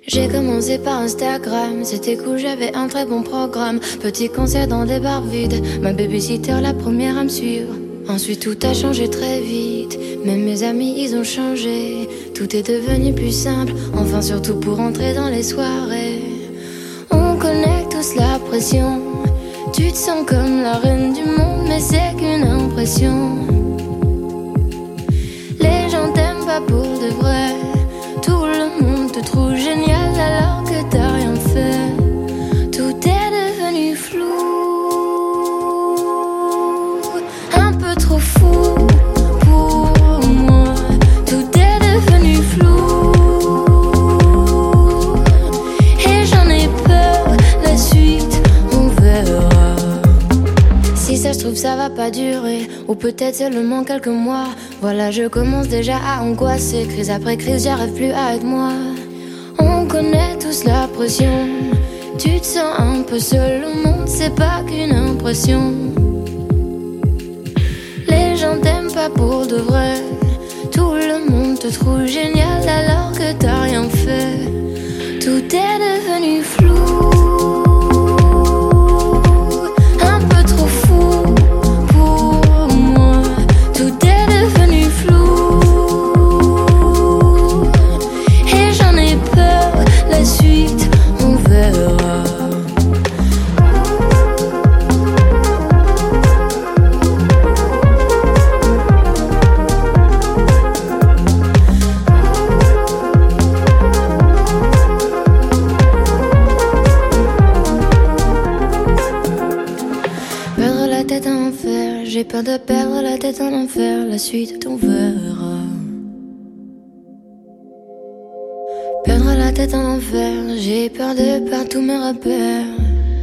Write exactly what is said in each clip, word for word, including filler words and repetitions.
J'ai commencé par Instagram, c'était cool, j'avais un très bon programme. Petit concert dans des bars vides, ma babysitter la première à me suivre. Ensuite tout a changé très vite, même mes amis ils ont changé. Tout est devenu plus simple, enfin surtout pour entrer dans les soirées. On connaît tous la pression, tu te sens comme la reine du monde, mais c'est qu'une impression. Les gens t'aiment pas pour de vrai, tout le monde te trouve génial alors que t'as rien fait. Tout est devenu flou, un peu trop fou pour moi. Tout est devenu flou et j'en ai peur, la suite on verra. Si ça se trouve ça va pas durer, ou peut-être seulement quelques mois. Voilà, je commence déjà à angoisser. Crise après crise, j'arrive plus à être moi. On connaît tous la pression, tu te sens un peu seul au monde, c'est pas qu'une impression. Les gens t'aiment pas pour de vrai, tout le monde te trouve génial alors que t'as rien fait. Tout est devenu flou, un peu trop fou pour moi. Tout est devenu flou et j'en ai peur, la suite on verra. Perdre la tête en enfer, j'ai peur de perdre la tête en enfer, la suite on verra. Perdre la tête en enfer, j'ai peur de perdre tous mes repères.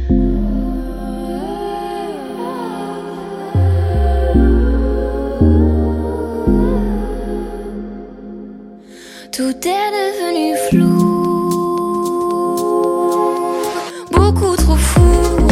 Tout est devenu flou, beaucoup trop fou.